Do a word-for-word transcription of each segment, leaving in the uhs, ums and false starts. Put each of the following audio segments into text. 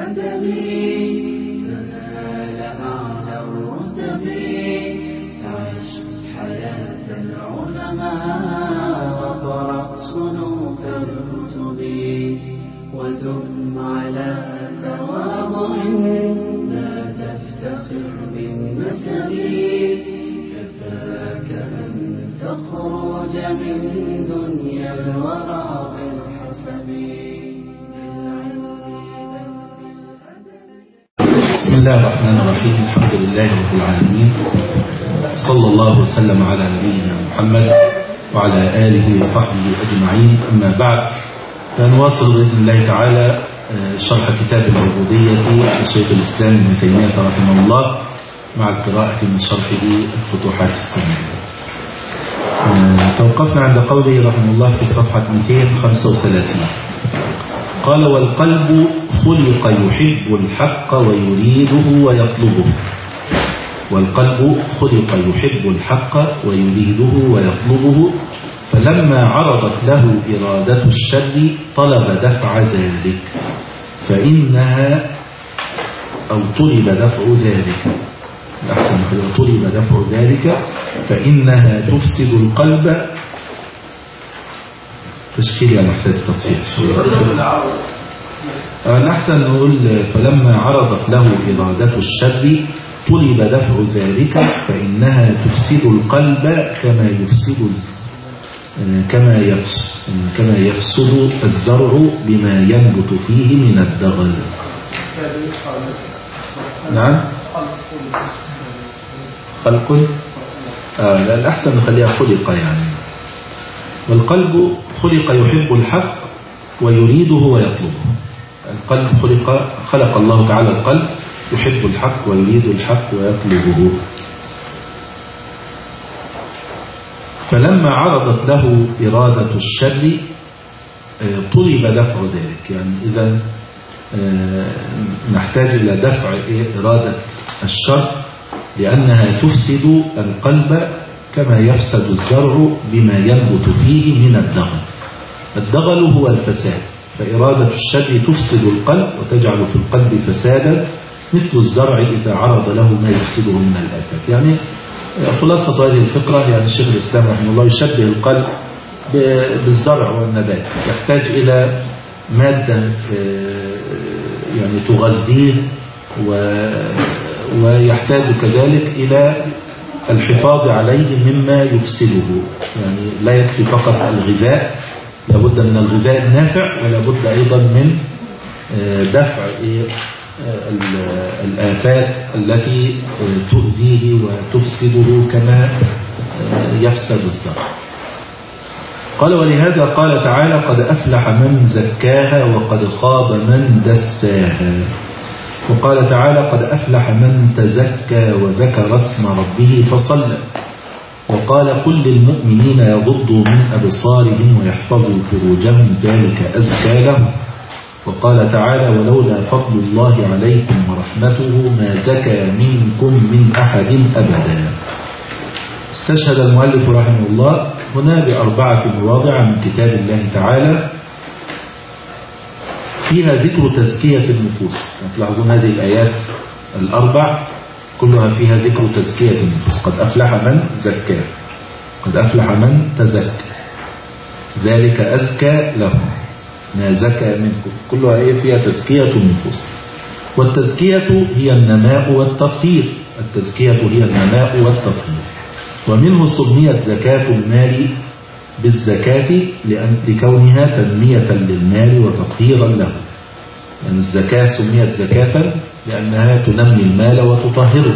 بالأدب تنال أعلى الرتب. عش حياة العلماء وقرأ صنوف الكتب ودم على تواضع لا تفتخر بالنسب. كفاك أن تخرج من دنيا الورى بالحسب. بسم الله الرحمن الرحيم. الحمد لله رب العالمين، صلى الله وسلم على نبينا محمد وعلى آله وصحبه أجمعين. أما بعد، فنواصل بإذن الله تعالى شرح كتاب العبودية لشيخ الإسلام ابن تيمية رحمه الله مع القراءة من شرحه الفتوحات السامية. توقفنا عند قوله رحمه الله في صفحة مئتين وخمسة وثلاثين. قال: والقلب خلق يحب الحق ويريده ويطلبه. والقلب خلق يحب الحق ويريده ويطلبه، فلما عرضت له إرادة الشر طلب دفع ذلك فإنها أو طلب دفع ذلك الأحسن طلب دفع ذلك فإنها تفسد القلب. تشكيل محتاج تصحيح شوية. الأحسن نقول فلما عرضت له إرادة الشر طلب دفع ذلك فإنها تفسد القلب كما يفسد كما يفسد كما يفسد الزرع بما ينبت فيه من الدغل. نعم، خلق. آه لا، الأحسن نخليها خلق يعني. والقلب خلق يحب الحق ويريده ويطلبه. القلب خلق خلق الله تعالى القلب يحب الحق ويريد الحق ويطلبه، فلما عرضت له إرادة الشر طلب دفع ذلك. يعني إذا نحتاج إلى دفع إرادة الشر لأنها تفسد القلب كما يفسد الزرع بما ينبت فيه من الدغل. الدغل هو الفساد، فإرادة الشر تفسد القلب وتجعل في القلب فسادا مثل الزرع إذا عرض له ما يفسده من الآفات. يعني خلاصة هذه الفقرة، يعني الشيخ الإسلام رحمه الله يشبه القلب بالزرع والنبات، يحتاج إلى مادة يعني تغذيه، ويحتاج كذلك إلى الحفاظ عليه مما يفسده. يعني لا يكفي فقط الغذاء، لابد من الغذاء النافع، ولابد أيضا من دفع الآفات التي تؤذيه وتفسده كما يفسد الزرع. قال: ولهذا قال تعالى: قد أفلح من زكاها وقد خاب من دساها. وقال تعالى: قد أفلح من تزكى وذكر اسم ربه فصلى. وقال: قل للمؤمنين يغضوا من أبصارهم ويحفظوا فروجهم ذلك أزكى لهم. وقال تعالى: ولولا فضل الله عليكم ورحمته ما زكى منكم من أحد أبدا. استشهد المؤلف رحمه الله هنا بأربعة مواضع من كتاب الله تعالى فيها ذكر تزكية النفوس. تلاحظون هذه الآيات الأربع كلها فيها ذكر تزكية النفوس. قد أفلح من زكى، قد أفلح من تزكى، ذلك أزكى لهم، ما زكى منكم، كلها إيه فيها تزكية النفوس. والتزكية هي النماء والتطهير، التزكية هي النماء والتطهير. ومنه سميت زكاة المال بالزكاة لأن لكونها تنمية للمال وتطهيرا له. يعني الزكاة سميت زكاة لأنها تنمي المال وتطهره.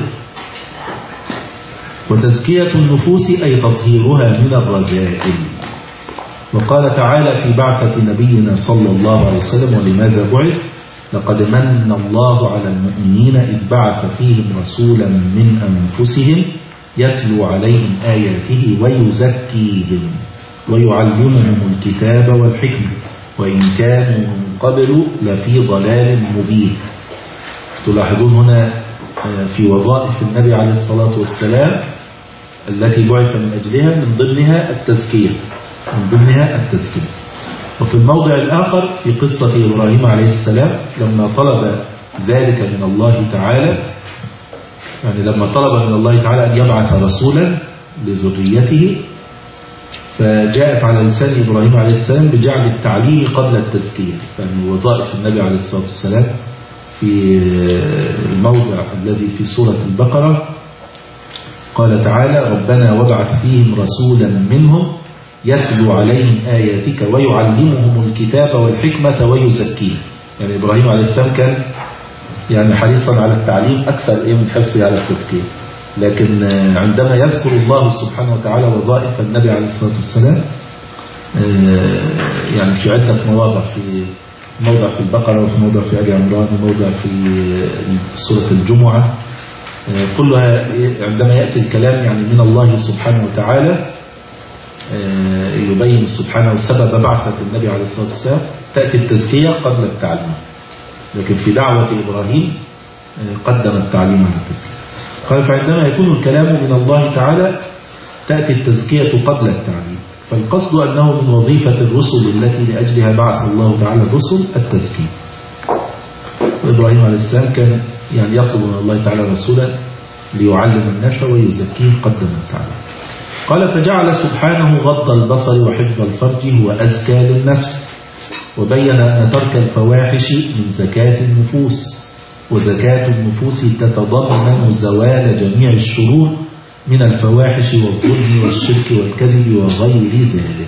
وتزكية النفوس أي تطهيرها من الرذائل. وقال تعالى في بعثة نبينا صلى الله عليه وسلم: ولماذا بعث؟ لقد من الله على المؤمنين إذ بعث فيهم رسولا من أنفسهم يتلو عليهم آياته ويزكيهم ويعلمهم الكتاب والحكمة وإن كانوا من قبل لفي ضلال مبين. تلاحظون هنا في وظائف النبي عليه الصلاة والسلام التي بعث من أجلها من ضمنها التزكية من ضمنها التزكية. وفي الموضع الآخر في قصة إبراهيم عليه السلام لما طلب ذلك من الله تعالى، يعني لما طلب من الله تعالى أن يبعث رسولا لذريته فجاءت على لسان إبراهيم عليه السلام بجعل التعليم قبل التزكية. يعني وظائف النبي عليه الصلاة والسلام في الموضع الذي في سورة البقرة قال تعالى ربنا وابعث فيهم رسولا منهم يتلو عليهم آياتك ويعلمهم الكتاب والحكمة ويزكيهم. يعني إبراهيم عليه السلام كان يعني حريصا على التعليم أكثر إيه من حرصه على التزكية، لكن عندما يذكر الله سبحانه وتعالى وظائف النبي عليه الصلاة والسلام يعني في عدة مواضع، في موضع في البقرة وفي موضع في آل عمران وموضع في سورة الجمعة، كلها عندما يأتي الكلام يعني من الله سبحانه وتعالى يبين سبحانه سبب بعثة النبي عليه الصلاة والسلام تأتي التزكية قبل التعليم، لكن في دعوة إبراهيم قدم التعليم على التزكية. قال فعندما يكون الكلام من الله تعالى تأتي التزكية قبل التعليم، فالقصد أنه من وظيفة الرسل التي لأجلها بعث الله تعالى الرسل التزكية. وإبراهيم عليه السلام كان يعني يطلب من الله تعالى رسولا ليعلم الناس ويزكيهم قدم التعليم. قال فجعل سبحانه غض البصر وحفظ الفرج هو أزكى للنفس، وبين أن ترك الفواحش من زكاة النفوس، وزكاة النفوس تتضمن زوال جميع الشرور من الفواحش والظلم والشرك والكذب وغير ذلك.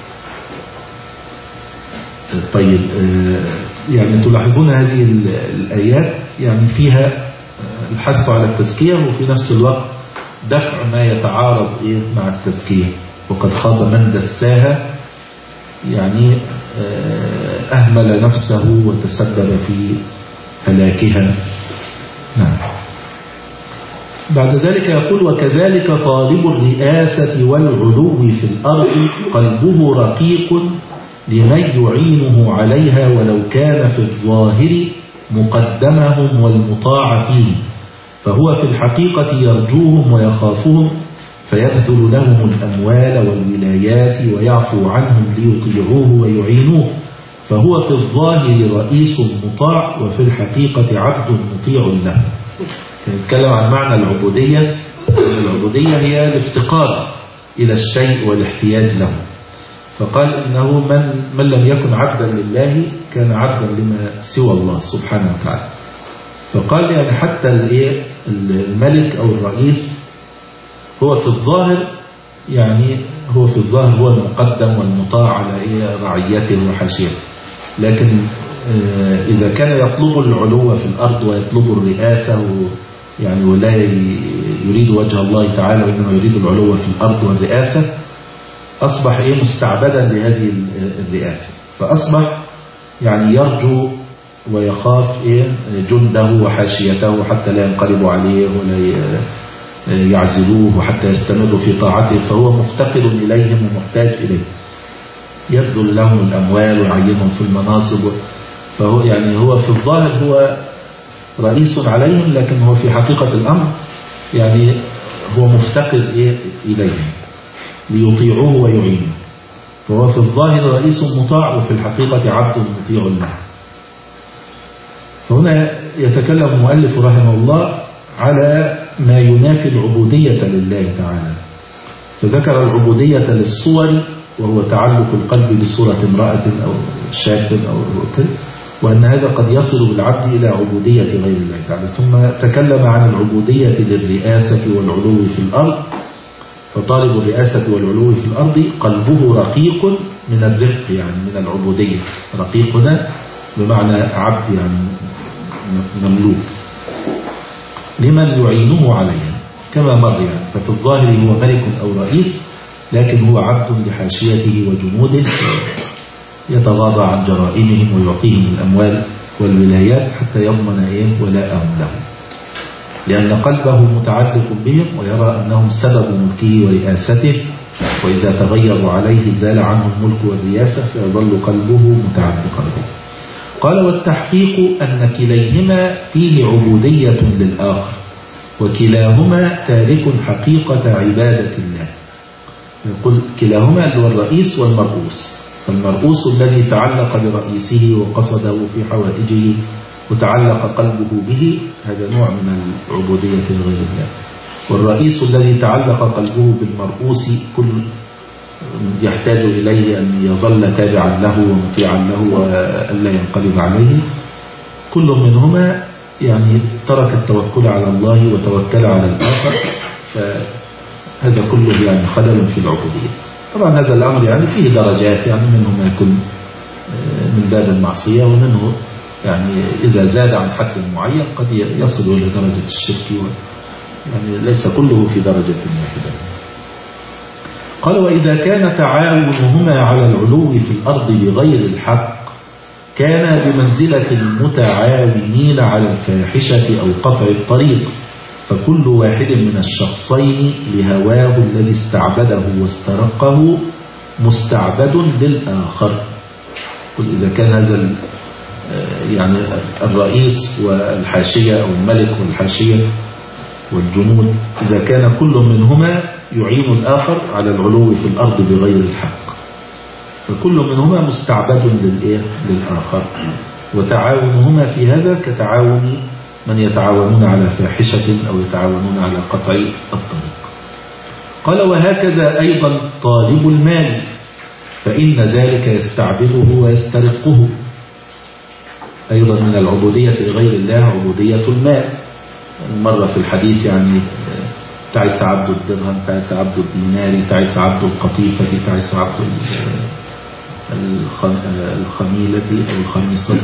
طيب يعني تلاحظون هذه الآيات يعني فيها الحث على التزكية وفي نفس الوقت دفع ما يتعارض مع التزكية. وقد خاب من دساها، يعني أهمل نفسه وتسبب في هلاكها. نعم. بعد ذلك يقول وكذلك طالب الرئاسة والعلو في الأرض قلبه رقيق لمن يعينه عليها ولو كان في الظاهر مقدمهم والمطاع فيه، فهو في الحقيقة يرجوهم ويخافهم فيبذل لهم الأموال والولايات ويعفو عنهم ليطيعوه ويعينوه، فهو في الظاهر رئيس مطاع وفي الحقيقة عبد مطيع له. نتكلم عن معنى العبودية. العبودية هي الافتقار إلى الشيء والاحتياج له، فقال إنه من, من لم يكن عبدا لله كان عبدا لما سوى الله سبحانه وتعالى. فقال يعني حتى الملك أو الرئيس هو في الظاهر يعني هو في الظاهر هو المقدم والمطاع على رعيته وحاشيته، لكن إذا كان يطلب العلو في الأرض ويطلب الرئاسة يعني ولا يريد وجه الله تعالى وإنما يريد العلو في الأرض والرئاسة، أصبح إيه مستعبدا لهذه الرئاسة، فأصبح يعني يرجو ويخاف إيه جنده وحاشيته حتى لا ينقلبوا عليه ولا يعزلوه وحتى يستمروا في طاعته، فهو مفتقر إليهم ومحتاج إليه، يبذل لهم الأموال ويعينهم في المناصب، فهو يعني هو في الظاهر هو رئيس عليهم، لكن هو في حقيقة الأمر يعني هو مفتقر إيه إليهم ليطيعوه ويعينوه، فهو في الظاهر رئيس مطاع وفي الحقيقة عبد مطيع له. فهنا يتكلم المؤلف رحمه الله على ما ينافي العبودية لله تعالى، فذكر العبودية للصور وهو تعلق القلب بصورة امرأة أو شاب أو كذا، وأن هذا قد يصل بالعبد إلى عبودية غير الله تعالى. ثم تكلم عن العبودية للرئاسة والعلو في الأرض، فطالب الرئاسة والعلو في الأرض قلبه رقيق من الرق يعني من العبودية، رقيق هنا بمعنى عبد يعني مملوك لمن يعينه عليها كما مر يعني، ففي الظاهر هو ملك أو رئيس لكن هو عبد لحاشيته وجنوده يتغاضى عن جرائمهم ويعطيهم الأموال والولايات حتى يضمن إيه ولاءهم له، لأن قلبه متعلق بهم ويرى أنهم سبب ملكه ورئاسته، وإذا تغيروا عليه زال عنه الملك والرياسة فيظل قلبه متعلقا به. قال والتحقيق أن كليهما فيه عبودية للآخر وكلاهما تارك حقيقة عبادة الله. يقول كلاهما اللي هو الرئيس والمرؤوس، فالمرؤوس الذي تعلق برئيسه وقصده في حوائجه وتعلق قلبه به، هذا نوع من العبودية لغير الله. والرئيس الذي تعلق قلبه بالمرؤوس كل يحتاج إليه أن يظل تابعا له ومطيعا له وألا ينقلب عليه، كل منهما يعني ترك التوكل على الله وتوكل على الآخر، فهذا كله يعني خلل في العبودية. طبعا هذا الأمر يعني فيه درجات، يعني منه ما يكون من باب المعصية، ومنه يعني إذا زاد عن حد معين قد يصل إلى درجة الشرك، يعني ليس كله في درجة واحدة. قال وإذا كان تعاونهما على العلو في الأرض بغير الحق كان بمنزلة المتعاونين على الفاحشة أو قطع الطريق، فكل واحد من الشخصين لهواه الذي استعبده واسترقه مستعبد للآخر. قل إذا كان هذا يعني الرئيس والحاشية أو الملك والحاشية والجنود، إذا كان كل منهما يعين الآخر على العلو في الأرض بغير الحق فكل منهما مستعبد للآخر، وتعاونهما في هذا كتعاون من يتعاونون على فاحشة أو يتعاونون على قطع الطريق. قال وهكذا أيضا طالب المال، فإن ذلك يستعبده ويسترقه. أيضا من العبودية لغير الله عبودية المال. مرة في الحديث يعني تعس عبد الدرهم، تعس عبد الدينار، تعس عبد القطيفة، تعس عبد الخميلة أو الخميصة.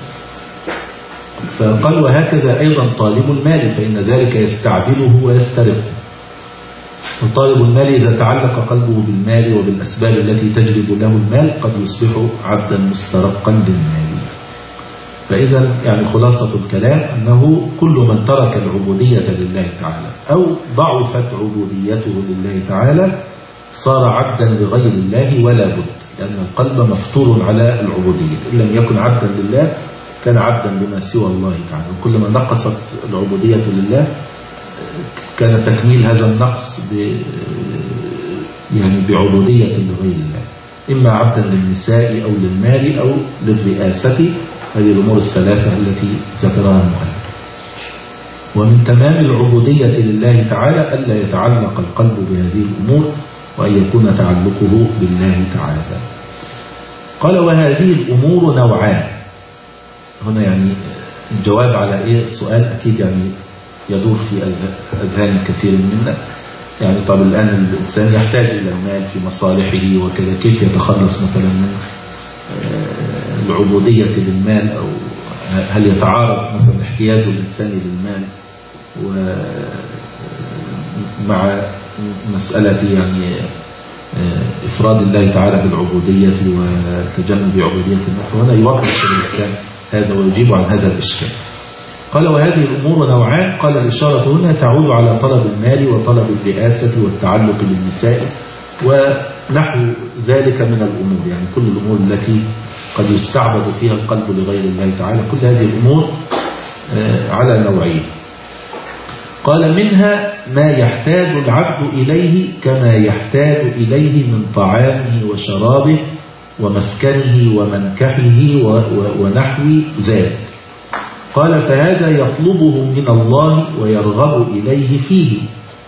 فقال وهكذا أيضا طالب المال، فإن ذلك يستعبده ويسترقه. وطالب المال إذا تعلق قلبه بالمال وبالأسباب التي تجلب له المال قد يصبح عبدا مسترقا للمال. فإذا يعني خلاصة الكلام أنه كل من ترك العبودية لله تعالى أو ضعفت عبوديته لله تعالى صار عبدا لغير الله ولا بد، لأن القلب مفطور على العبودية. إن لم يكن عبدا لله كان عبدا لما سوى الله تعالى، وكلما نقصت العبودية لله كان تكميل هذا النقص ب يعني بعبودية لغير الله، إما عبدا للنساء أو للمال أو للرئاسة. هذه الأمور الثلاثة التي ذكرها المؤلف. ومن تمام العبودية لله تعالى ألا يتعلق القلب بهذه الأمور وأن يكون تعلقه بالله تعالى. قال وهذه الأمور نوعان. هنا يعني الجواب على إيه السؤال أكيد يعني يدور في أذهان كثير منا. يعني طب الآن الإنسان يحتاج إلى المال في مصالحه وكذا، كيف يتخلص مثلا من العبودية للمال؟ أو هل يتعارض مثلا احتياج الإنسان للمال ومع مسألة يعني إفراد الله تعالى بالعبودية وتجنب عبودية المال؟ وهنا يوضح الشيخ الإسلام هذا ويجيب عن هذا الإشكال. قال وهذه الأمور نوعان. قال الإشارة هنا تعود على طلب المال وطلب الرئاسة والتعلق بالنساء ونحو ذلك من الأمور، يعني كل الأمور التي قد يستعبد فيها القلب لغير الله تعالى، كل هذه الأمور على نوعين. قال منها ما يحتاج العبد إليه كما يحتاج إليه من طعامه وشرابه ومسكنه ومنكحه ونحو ذلك. قال فهذا يطلبه من الله ويرغب إليه فيه،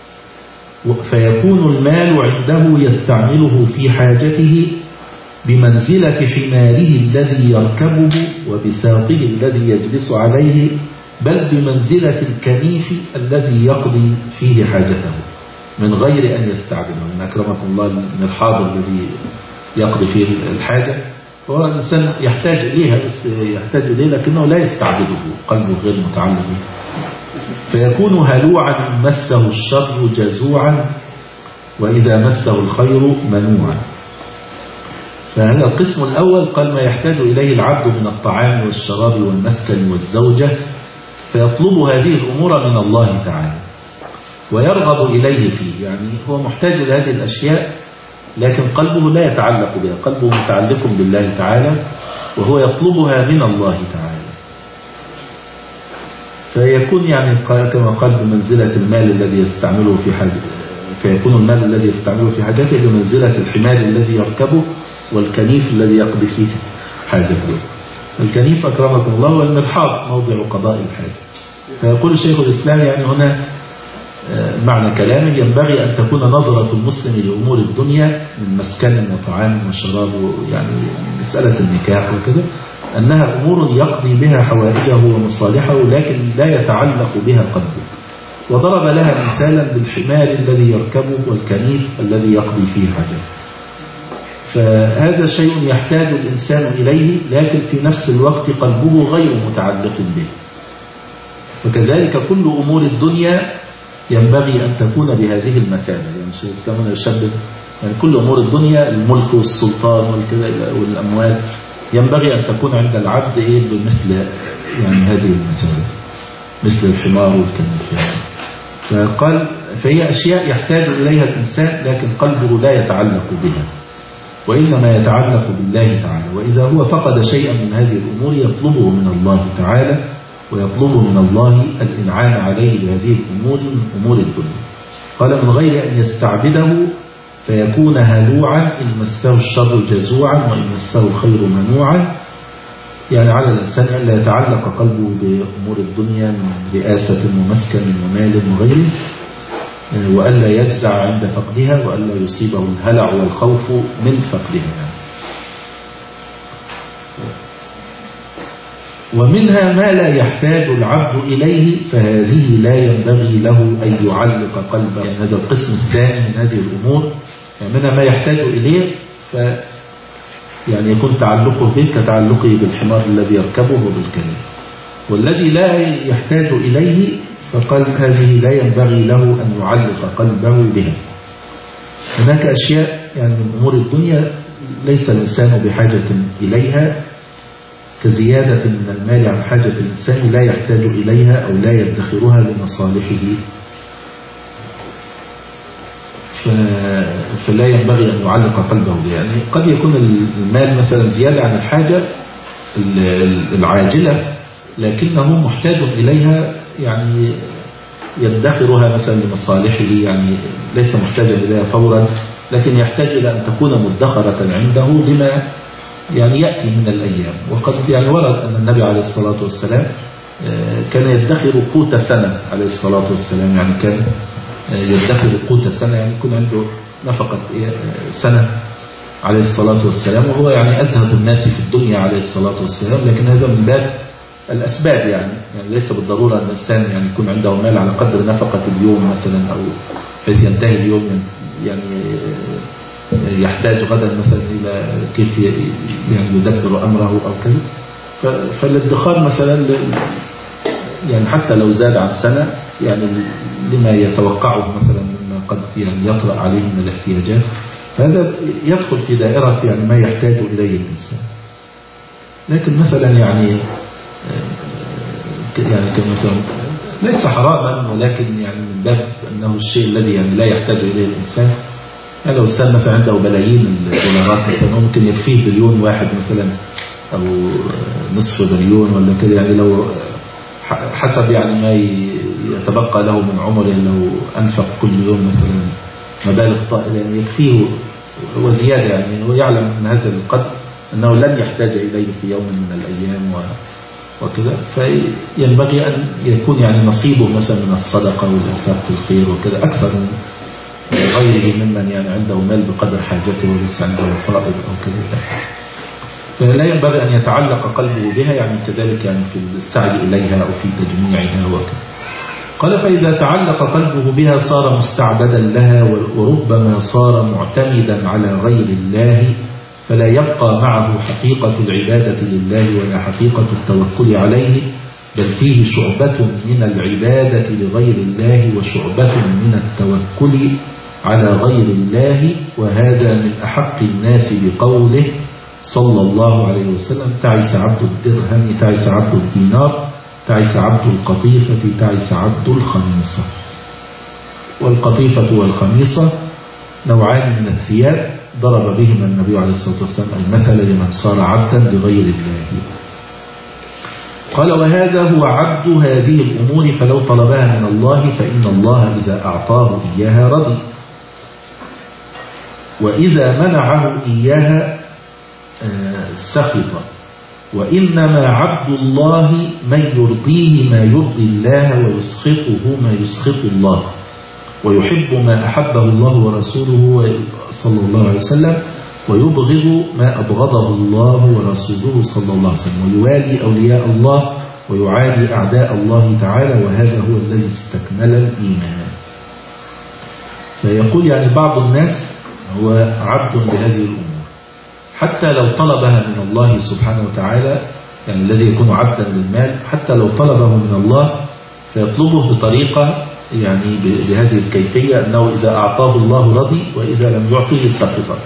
فيكون المال عنده يستعمله في حاجته بمنزلة حماره الذي يركبه وبساطه الذي يجلس عليه، بل بمنزلة الكنيف الذي يقضي فيه حاجته من غير أن يستعمله. من أكرمكم الله المرحاض الذي يقضي فيه الحاجة هو الإنسان يحتاج إليها، بس يحتاج إليه لكنه لا يستعبده، قلبه غير متعلق به، فيكون هلوعا مسه الشر جزوعا وإذا مسه الخير منوعا. فهذا القسم الأول قال ما يحتاج إليه العبد من الطعام والشراب والمسكن والزوجة، فيطلب هذه الأمور من الله تعالى ويرغب إليه فيه، يعني هو محتاج لهذه الأشياء لكن قلبه لا يتعلق بها، قلبه متعلق بالله تعالى وهو يطلبها من الله تعالى، فيكون يعني كما قال بمنزلة المال الذي يستعمله في حاجته، فيكون المال الذي يستعمله في حاجته بمنزلة الحمار الذي يركبه والكنيف الذي يقضي فيه حاجته. الكنيف أكرمكم الله والمرحاض موضع قضاء الحاجة. فيقول شيخ الإسلام يعني هنا معنى كلامه ينبغي أن تكون نظرة المسلم لأمور الدنيا من مسكن وطعام وشراب يعني مسألة النكاح وكذا أنها أمور يقضي بها حوائجه ومصالحه لكن لا يتعلق بها قلبه. وضرب لها مثالا بالحمار الذي يركبه والكنيف الذي يقضي فيه حاجته. فهذا شيء يحتاج الإنسان إليه لكن في نفس الوقت قلبه غير متعلق به. فكذلك كل أمور الدنيا ينبغي أن تكون بهذه المثابة. يعني الشيخ الإسلام يشبه يعني كل أمور الدنيا الملك والسلطان والأموال ينبغي أن تكون عند العبد إيه بمثل يعني هذه المثابة مثل الحمار والكنف يعني. فقال فهي أشياء يحتاج إليها الإنسان لكن قلبه لا يتعلق بها وإنما يتعلق بالله تعالى. وإذا هو فقد شيئا من هذه الأمور يطلبه من الله تعالى ويطلب من الله الإنعام عليه بهذه الأمور من أمور الدنيا. قال من غير أن يستعبده فيكون هلوعا إن مسه الشر جزوعا وإن مسه الخير منوعا. يعني على الإنسان ألا يتعلق قلبه بأمور الدنيا من رئاسة ومسكن ومال وغيره وألا يجزع عند فقدها وألا يصيبه الهلع والخوف من فقدها. ومنها ما لا يحتاج العبد إليه فهذه لا ينبغي له أن يعلق قلبه. يعني هذا القسم الثاني من هذه الأمور يعني منها ما يحتاج إليه ف يعني يكون تعلقه به كتعلقه بالحمار الذي يركبه وبالكلب. والذي لا يحتاج إليه فقال هذه لا ينبغي له أن يعلق قلبه بها. هناك أشياء يعني من أمور الدنيا ليس الإنسان بحاجة إليها كزيادة من المال عن حاجة الإنسان لا يحتاج إليها أو لا يدخرها لمصالحه فلا ينبغي أن يعلق قلبه بها. يعني قد يكون المال مثلا زيادة عن الحاجة العاجلة لكنه محتاج إليها يعني يدخرها مثلا لمصالحه يعني ليس محتاجا إليها فورا لكن يحتاج إلى أن تكون مدخرة عنده لما يعني يأتي من الأيام. وقد يعني ورد أن النبي عليه الصلاة والسلام كان يدخر قوت سنة عليه الصلاة والسلام. يعني كان يدخر قوت سنة يعني يكون عنده نفقة سنة عليه الصلاة والسلام وهو يعني أزهد الناس في الدنيا عليه الصلاة والسلام. لكن هذا من باب الأسباب يعني, يعني ليس بالضرورة أن الإنسان يعني يكون عنده مال على قدر نفقة اليوم مثلا أو حيث ينتهي اليوم يعني يحتاج غدا مثلا إلى كيف يعني يدبر أمره أو كذا. فالادخار مثلا يعني حتى لو زاد عن سنة يعني لما يتوقعه مثلا مما قد يعني يطرأ عليه من الاحتياجات فهذا يدخل في دائرة يعني ما يحتاج إليه الإنسان. لكن مثلا يعني يعني كمثلا ليس حراما ولكن يعني من باب أنه الشيء الذي يعني لا يحتاج إليه الإنسان. يعني لو الإنسان مثلا عنده بلايين الدولارات مثلا ممكن يكفيه بليون واحد مثلا أو نصف بليون ولا كده يعني لو حسب يعني ما يتبقى له من عمره لو أنفق كل يوم مثلا مبالغ طائلة يعني يكفيه وزيادة. يعني هو يعلم من هذا القدر أنه لن يحتاج إليه في يوم من الأيام وكذا فينبغي أن يكون يعني نصيبه مثلا من الصدقة والإنفاق في الخير وكذا أكثر من غيره ممن يعني عنده مال بقدر حاجته وليس عنده فرائض أو كذا. فلا ينبغي أن يتعلق قلبه بها يعني كذلك يعني في السعي إليها أو في تجميعها وكذا. قال فإذا تعلق قلبه بها صار مستعبدا لها وربما صار معتمدا على غير الله فلا يبقى معه حقيقة العبادة لله ولا حقيقة التوكل عليه بل فيه شعبة من العبادة لغير الله وشعبة من التوكل على غير الله. وهذا من أحق الناس بقوله صلى الله عليه وسلم تعس عبد الدرهم تعس عبد الدينار تعس عبد القطيفة تعس عبد الخميصة. والقطيفة والخميصة نوعان من الثياب ضرب بهما النبي عليه الصلاة والسلام المثل لمن صار عبدا لغير الله. قال وهذا هو عبد هذه الأمور فلو طلبها من الله فإن الله إذا أعطاه إياها رضي وإذا منعه إياها سخط وإنما عبد الله من يرضيه ما يرضي الله ويسخطه ما يسخط الله، ويحب ما أحبه الله ورسوله صلى الله عليه وسلم، ويبغض ما أبغضه الله ورسوله صلى الله عليه وسلم، ويوالي أولياء الله ويعادي أعداء الله تعالى، وهذا هو الذي استكمل الإيمان. فيقول يعني بعض الناس هو عبد لهذه الأمور حتى لو طلبها من الله سبحانه وتعالى، يعني الذي يكون عبدا للمال حتى لو طلبه من الله فيطلبه بطريقة يعني بهذه الكيفية، أنه إذا أعطاه الله رضي وإذا لم يعطيه سقط.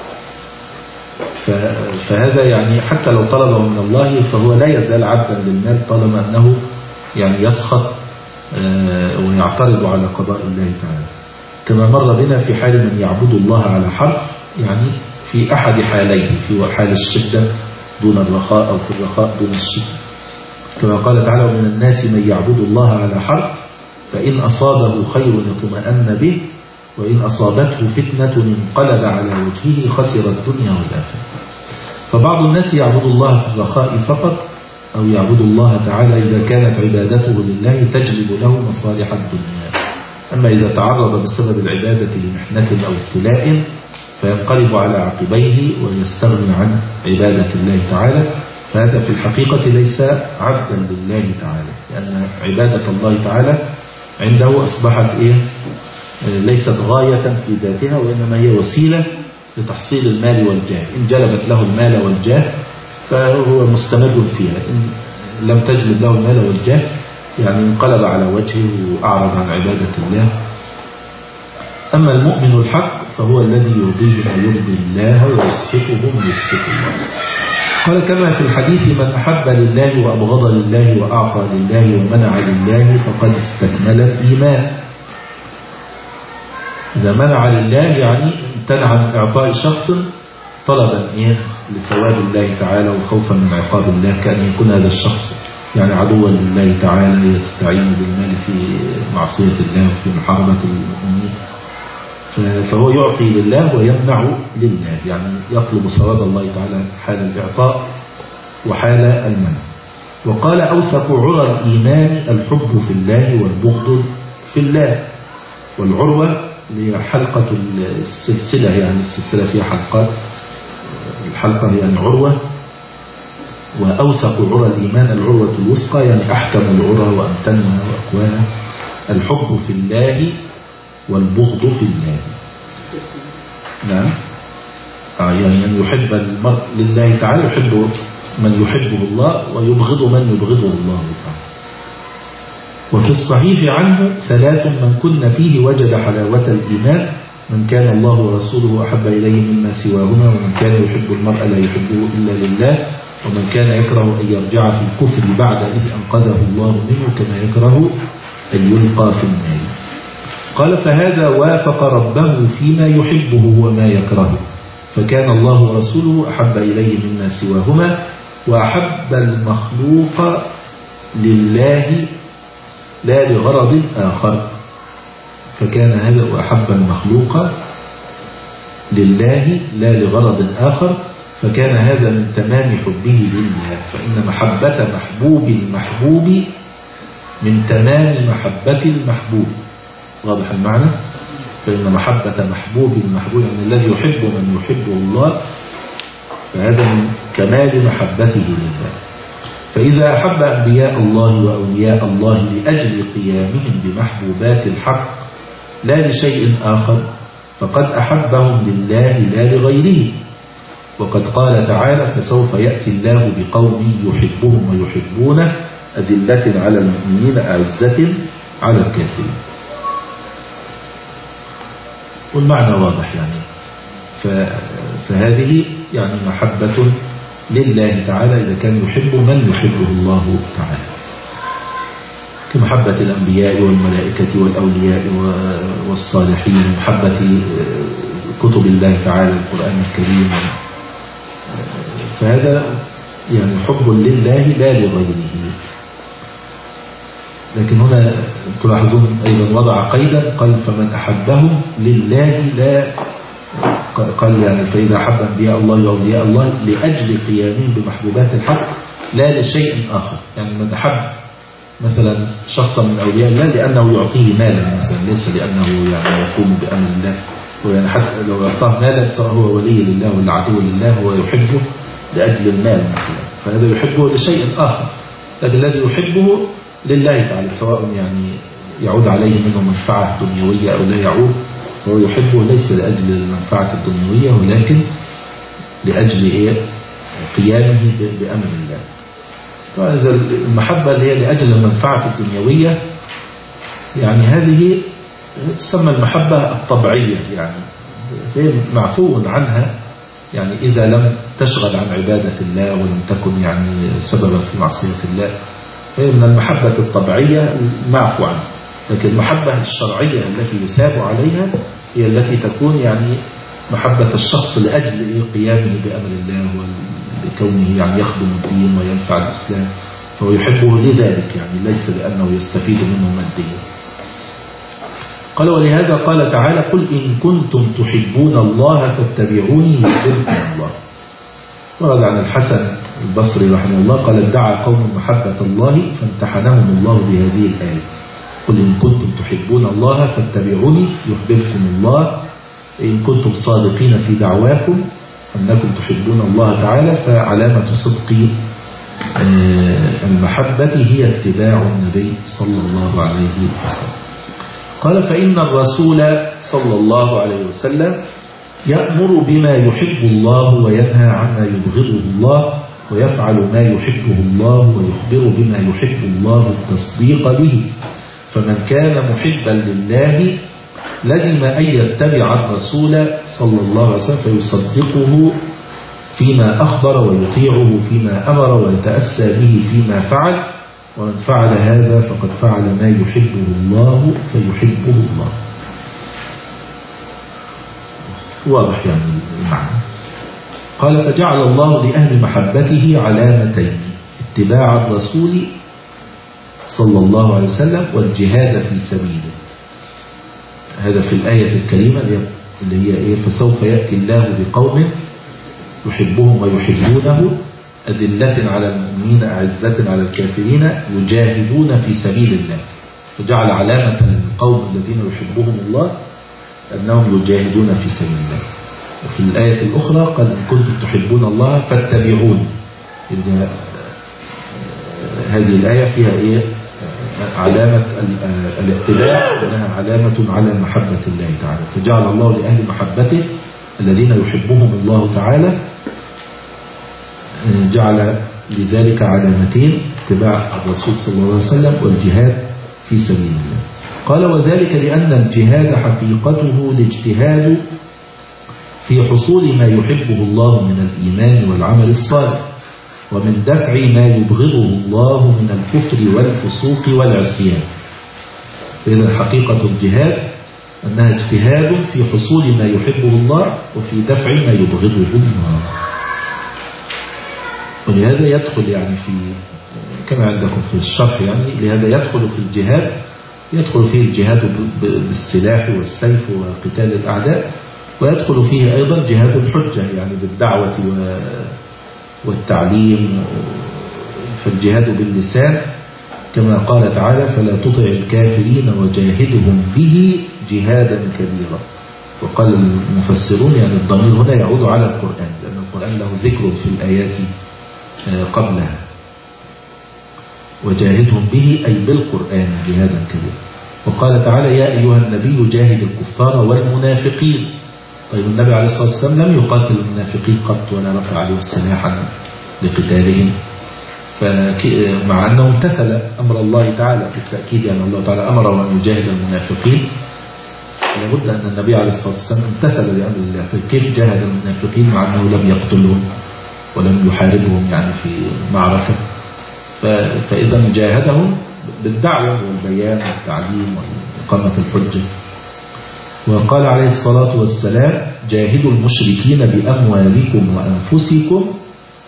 فهذا يعني حتى لو طلبه من الله فهو لا يزال عبدا للمال طالما أنه يعني يسخط ويعترض على قضاء الله تعالى، كما مر بنا في حال من يعبد الله على حرف، يعني في أحد حاليه، في حال الشدة دون الرخاء أو في الرخاء دون الشدة، كما قال تعالى: ومن الناس من يعبد الله على حرف فإن أصابه خير اطمأن به وإن أصابته فتنة انقلب على وجهه خسر الدنيا والآخرة. فبعض الناس يعبد الله في الرخاء فقط، أو يعبد الله تعالى إذا كانت عبادته لله تجلب له مصالح الدنيا، أما إذا تعرض بسبب العبادة لمحنة أو ابتلاء فينقلب على عقبيه ويستغني عن عبادة الله تعالى، فهذا في الحقيقة ليس عبدا لله تعالى، لأن عبادة الله تعالى عنده أصبحت إيه؟ ليست غاية في ذاتها، وإنما هي وسيلة لتحصيل المال والجاه. إن جلبت له المال والجاه فهو مستمر فيها، إن لم تجلب له المال والجاه يعني انقلب على وجهه وأعرض عن عبادة الله. أما المؤمن الحق فهو الذي يرضيه ما يرضي الله ويسخطه ما يسخط الله. قال: كما في الحديث: من أحب لله وأبغض لله وأعطى لله ومنع لله فقد استكمل الإيمان. إذا منع لله يعني امتنع عن إعطاء شخص طلبا إيه لثواب الله تعالى وخوفا من عقاب الله، كأن يكون هذا الشخص يعني عدوا لله تعالى يستعين بالمال في معصية الله وفي محاربة المؤمنين، فهو يعطي لله ويمنع لله، يعني يطلب ثواب الله تعالى حال الإعطاء وحال المنع. وقال: أوثق عرى الإيمان الحب في الله والبغض في الله. والعروة هي حلقة السلسلة، يعني السلسلة فيها حلقات، الحلقة يعني عروة. وأوثق عرى الإيمان العروة الوثقى، يعني أحكم العرى وأمتنها وأقواها، الحب في الله والبغض في الله. نعم، آه يعني أن يحب المرء لله تعالى، يحب من يحبه الله ويبغض من يبغضه الله تعالى. وفي الصحيح عنه: ثلاث من كن فيه وجد حلاوة الإيمان: من كان الله ورسوله أحب إليه مما سواهما، ومن كان يحب المرء لا يحبه إلا لله، ومن كان يكره أن يرجع في الكفر بعد إذ أنقذه الله منه كما يكره أن يلقى في النار. قال: فهذا وافق ربه فيما يحبه وما يكرهه، فكان الله ورسوله أحب إليه مما سواهما، وأحب المخلوق لله لا لغرض آخر، فكان هذا وأحب المخلوق لله لا لغرض آخر، فكان هذا من تمام حبه لله، فإن محبة محبوب المحبوب من تمام محبة المحبوب. واضح المعنى؟ فإن محبة محبوب المحبوب يعني الذي يحب من يحبه الله، فهذا من كمال محبته لله. فإذا أحب أنبياء الله وأولياء الله لأجل قيامهم بمحبوبات الحق لا لشيء آخر فقد أحبهم لله لا لغيره. وقد قال تعالى: فسوف يأتي الله بقوم يحبهم ويحبونه أذلة على المؤمنين أعزة على الكافرين. والمعنى واضح يعني. فهذه يعني محبة لله تعالى إذا كان يحب من يحبه الله تعالى، كمحبة الأنبياء والملائكة والأولياء والصالحين، محبة كتب الله تعالى القرآن الكريم. فهذا يعني حب لله لا لغيره. لكن هنا تلاحظون أيضا وضع قيدا، قال: فمن أحبهم لله لا قال يعني فإذا أحب أنبياء الله وأولياء الله لأجل قيامهم بمحبوبات الحق لا لشيء آخر. يعني من أحب مثلا شخصا من أولياء الله لأنه يعطيه مالا مثلا، ليس لأنه يعني يقوم بأمر الله. ويعني حتى لو أعطاه مالا سواء هو ولي لله ولا عدو لله هو يحبه لأجل المال مثلا، فهذا يحبه لشيء آخر. لكن الذي يحبه لله تعالى سواء يعني يعود عليه منه منفعة دنيوية أو لا يعود، فهو يحبه ليس لأجل المنفعة الدنيوية ولكن لأجل إيه؟ قيامه بأمر الله. فإذا المحبة اللي هي لأجل المنفعة الدنيوية يعني هذه تسمى المحبة الطبيعية، يعني هي معفو عنها يعني إذا لم تشغل عن عبادة الله ولم تكن يعني سببا في معصية الله، هي من المحبة الطبيعية معفو عنها. لكن المحبة الشرعية التي يثاب عليها هي التي تكون يعني محبة الشخص لأجل قيامه بأمر الله ولكونه يعني يخدم الدين وينفع الإسلام، فهو يحبه لذلك يعني ليس لأنه يستفيد منه ماديا. قال ولهذا قال تعالى قل إن كنتم تحبون الله فاتبعوني يحببكم الله. ورد عن الحسن البصري رحمه الله قال ادعى قوم محبة الله فامتحنهم الله بهذه الآية قل إن كنتم تحبون الله فاتبعوني يحببكم الله. إن كنتم صادقين في دعواكم أنكم تحبون الله تعالى فعلامة صدق المحبة هي اتباع النبي صلى الله عليه وسلم. قال فإن الرسول صلى الله عليه وسلم يأمر بما يحب الله وينهى عما يبغضه الله ويفعل ما يحبه الله ويخبر بما يحب الله التصديق به. فمن كان محبا لله لزم أن يتبع الرسول صلى الله عليه وسلم فيصدقه فيما أخبر ويطيعه فيما أمر ويتأسى به فيما فعل. ومن فعل هذا فقد فعل ما يحبه الله فيحبه الله. واضح يعني المعنى. قال فجعل الله لأهل محبته علامتين اتباع الرسول صلى الله عليه وسلم والجهاد في سبيله. هذا في الآية الكريمة اللي هي إيه فسوف يأتي الله بقوم يحبهم ويحبونه أذلة على المؤمنين أعزة على الكافرين يجاهدون في سبيل الله. فجعل علامة القوم الذين يحبهم الله أنهم يجاهدون في سبيل الله. وفي الآية الأخرى قال إن كنتم تحبون الله فاتبعون. هذه الآية فيها إيه علامة الاتباع لأنها علامة على محبة الله تعالى. فجعل الله لأهل محبته الذين يحبهم الله تعالى جعل لذلك علامتين اتباع الرسول صلى الله عليه وسلم والجهاد في سبيل الله. قال وذلك لأن الجهاد حقيقته الاجتهاد في حصول ما يحبه الله من الإيمان والعمل الصالح ومن دفع ما يبغضه الله من الكفر والفسوق والعصيان. إذن حقيقة الجهاد أنها اجتهاد في حصول ما يحبه الله وفي دفع ما يبغضه الله. ولهذا يدخل يعني في كما عندكم في الشرح يعني لهذا يدخل في الجهاد يدخل فيه الجهاد بالسلاح والسيف وقتال الأعداء، ويدخل فيه أيضا جهاد الحجة يعني بالدعوة والتعليم. فالجهاد باللسان كما قال تعالى فلا تطع الكافرين وجاهدهم به جهادا كبيرا. وقال المفسرون يعني الضمير هنا يعود على القرآن لأن القرآن له ذكر في الآيات قبلها وجاهدهم به أي بالقرآن جهادا كبيرا. وقال تعالى يا أيها النبي جاهد الكفار والمنافقين. طيب النبي عليه الصلاة والسلام لم يقاتل المنافقين قط ولا رفع عليهم سلاحا لقتالهم، فمع أنه امتثل أمر الله تعالى بالتأكيد أن الله تعالى أمره أن يجاهد المنافقين لابد أن النبي عليه الصلاة والسلام امتثل لأمر الله. فكيف جاهد المنافقين مع أنه لم يقتلهم ولم يحاربهم يعني في معركة؟ فإذا جاهدهم بالدعوة والبيان والتعليم وإقامة الحجة. وقال عليه الصلاة والسلام جاهدوا المشركين بأموالكم وأنفسكم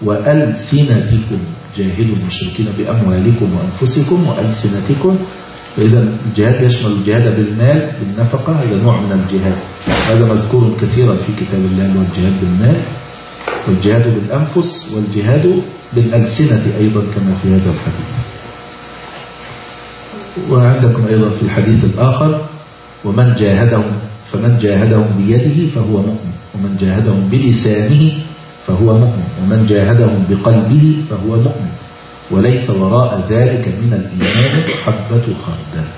وألسنتكم. جاهدوا المشركين بأموالكم وأنفسكم وألسنتكم فإذا الجهاد يشمل الجهاد بالمال بالنفقة، هذا نوع من الجهاد، هذا مذكور كثيرا في كتاب الله، والجهاد بالمال والجهاد بالأنفس والجهاد بالألسنة أيضا كما في هذا الحديث. وعندكم أيضا في الحديث الآخر ومن جاهدهم فمن جاهدهم بيده فهو مؤمن، ومن جاهدهم بلسانه فهو مؤمن، ومن جاهدهم بقلبه فهو مؤمن، وليس وراء ذلك من الإيمان حبة خردل.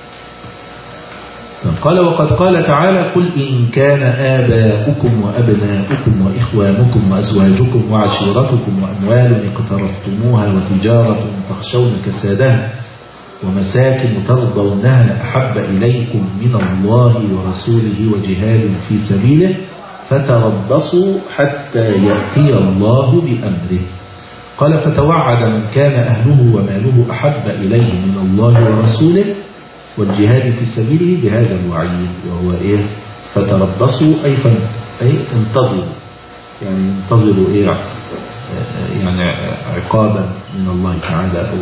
قال وقد قال تعالى قل إن كان آباؤكم وأبناؤكم وإخوانكم وأزواجكم وعشيرتكم وأموال اقترفتموها وتجارة تخشون كسادها ومساكن ترضونها أحب إليكم من الله ورسوله وجهاد في سبيله فتربصوا حتى يأتي الله بأمره. قال فتوعد من كان أهله وماله أحب إليه من الله ورسوله والجهاد في سبيله بهذا الوعيد، وهو إيه؟ فتربصوا أي, أي انتظروا، يعني انتظروا إيه؟ يعني عقابا من الله تعالى أو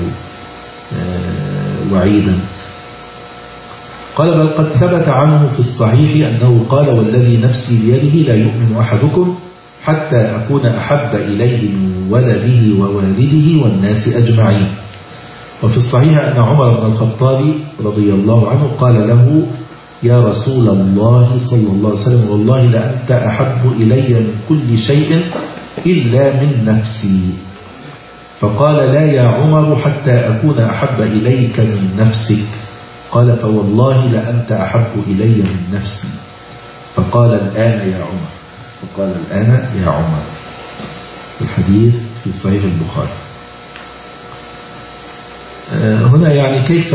وعيدا. قال بل قد ثبت عنه في الصحيح أنه قال والذي نفسي بيده لا يؤمن أحدكم حتى أكون أحب إليه من ولده ووالده والناس أجمعين. وفي الصحيح أن عمر بن الخطاب رضي الله عنه قال له يا رسول الله صلى الله عليه وسلم والله لأنت أحب إلي من كل شيء إلا من نفسي. فقال لا يا عمر حتى أكون أحب إليك من نفسك. قال فوالله لأنت أحب إلي من نفسي. فقال الآن يا عمر فقال الآن يا عمر. الحديث في صحيح البخاري. هنا يعني كيف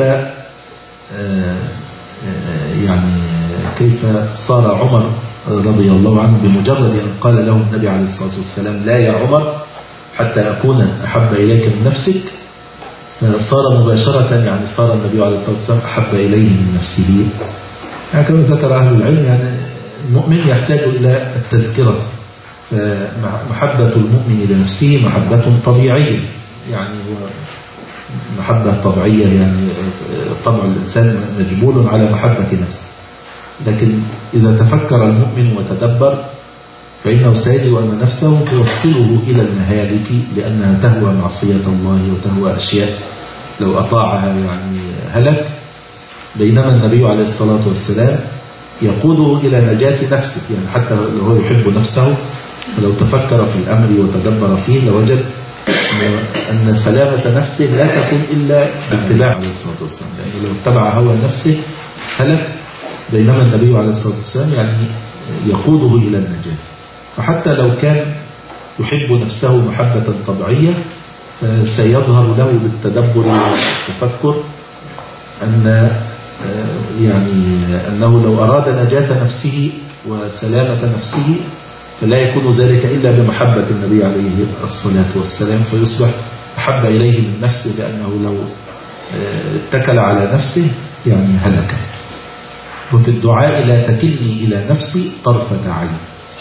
يعني كيف صار عمر رضي الله عنه بمجرد أن قال له النبي عليه الصلاة والسلام لا يا عمر حتى أكون أحب إليك من نفسك، فصار مباشرة يعني صار النبي عليه الصلاة والسلام أحب إليه من نفسه. يعني كما ذكر أهل العلم يعني المؤمن يحتاج إلى التذكرة، فمحبة المؤمن لنفسه محبة طبيعية، يعني هو محبة طبيعية، يعني طبع الإنسان مجبول على محبة نفسه، لكن إذا تفكر المؤمن وتدبر فإنه سيجد أن نفسه توصله إلى المهالك لأنها تهوى معصية الله وتهوى أشياء لو أطاعها يعني هلك، بينما النبي عليه الصلاة والسلام يقوده إلى نجاة نفسه، يعني حتى لو هو يحب نفسه فلو تفكر في الأمر وتدبر فيه لوجد أن سلامة نفسه لا تكون إلا باتباع عليه الصلاة والسلام، لأنه لو اتبع هوى نفسه هلك، بينما النبي عليه الصلاة والسلام يعني يقوده إلى النجاة. فحتى لو كان يحب نفسه محبة طبيعية فسيظهر له بالتدبر والتفكر أن يعني أنه لو أراد نجاة نفسه وسلامة نفسه فلا يكون ذلك إلا بمحبة النبي عليه الصلاة والسلام، فيصبح أحب إليه من نفسه، لأنه لو اتكل على نفسه يعني هلك. وفي الدعاء لا تكلني إلى نفسي طرفة عين.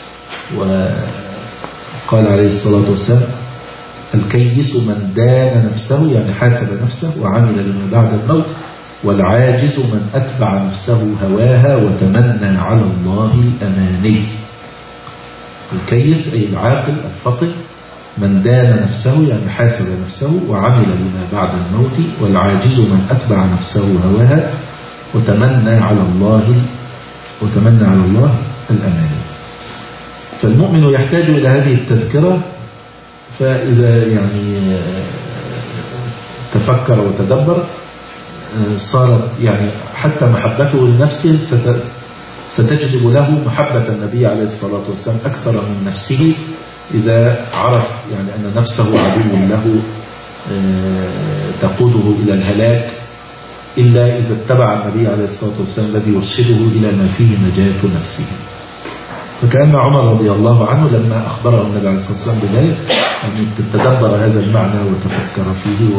وقال عليه الصلاة والسلام الكيس من دان نفسه يعني حاسب نفسه وعمل لما بعد الموت، والعاجز من أتبع نفسه هواها وتمنى على الله الأماني. الكيس أي العاقل الفطن، من دان نفسه يعني حاسب نفسه وعمل لما بعد الموت، والعاجز من أتبع نفسه هواها وتمنى على الله وتمنى على الله الأماني. فالمؤمن يحتاج إلى هذه التذكرة، فإذا يعني تفكر وتدبر صارت يعني حتى محبته لنفسه ستجلب له محبة النبي عليه الصلاة والسلام أكثر من نفسه، إذا عرف يعني أن نفسه عدو له تقوده إلى الهلاك، إلا إذا اتبع النبي عليه الصلاة والسلام الذي يرشده إلى ما فيه نجاة نفسه. فكأن عمر رضي الله عنه لما أخبره النبي عليه الصلاة والسلام بذلك يعني تتدبر هذا المعنى وتفكر فيه،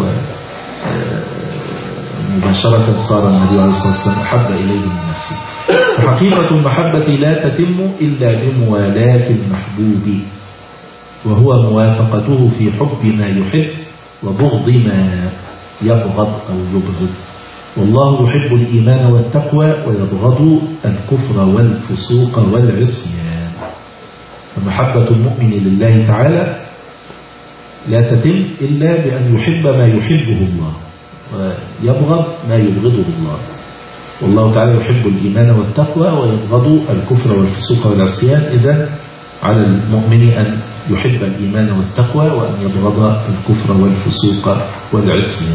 ومباشرة صار النبي عليه الصلاة والسلام أحب إليه من نفسه. حقيقة المحبة لا تتم إلا بموالاة المحبوب، وهو موافقته في حب ما يحب وبغض ما يبغض أو يبغض. والله يحب الإيمان والتقوى ويبغض الكفر والفسوق والعصيان. فمحبة المؤمن لله تعالى لا تتم إلا بأن يحب ما يحبه الله ويبغض ما يبغضه الله. والله تعالى يحب الإيمان والتقوى ويبغض الكفر والفسوق والعصيان. إذن على المؤمن أن يحب الإيمان والتقوى وأن يبغض الكفر والفسوق والعصيان.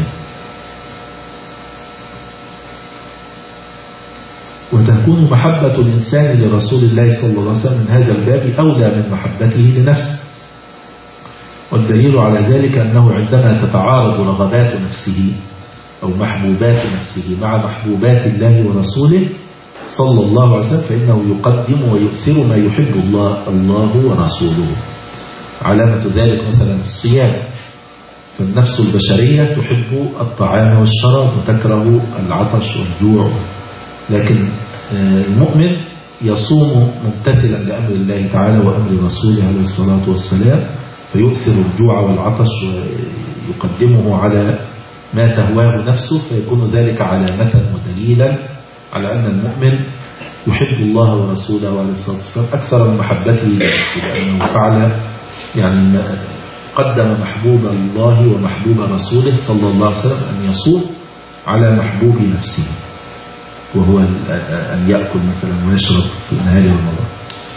وتكون محبة الإنسان لرسول الله صلى الله عليه وسلم من هذا الباب أولى من محبته لنفسه. والدليل على ذلك أنه عندما تتعارض رغبات نفسه أو محبوبات نفسه مع محبوبات الله ورسوله صلى الله عليه وسلم فإنه يقدم ويؤثر ما يحب الله الله ورسوله. علامة ذلك مثلا الصيام، فالنفس البشرية تحب الطعام والشراب وتكره العطش والجوع، لكن المؤمن يصوم ممتثلا لأمر الله تعالى وأمر رسوله عليه الصلاة والسلام، فيؤثر الجوع والعطش ويقدمه على ما تهواه نفسه، فيكون ذلك علامة ودليلا على أن المؤمن يحب الله ورسوله عليه الصلاة والسلام أكثر من محبته لنفسه، لأنه فعل يعني قدم محبوب الله ومحبوب رسوله صلى الله عليه وسلم أن يصوم على محبوب نفسه، وهو أن يأكل مثلا ويشرب في نهار رمضان.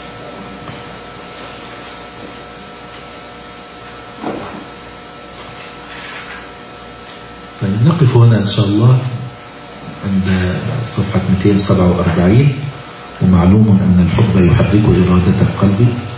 فنقف هنا إن شاء الله عند صفحة مئتين وسبعة وأربعين. ومعلوم أن الحب يحرك إرادة القلب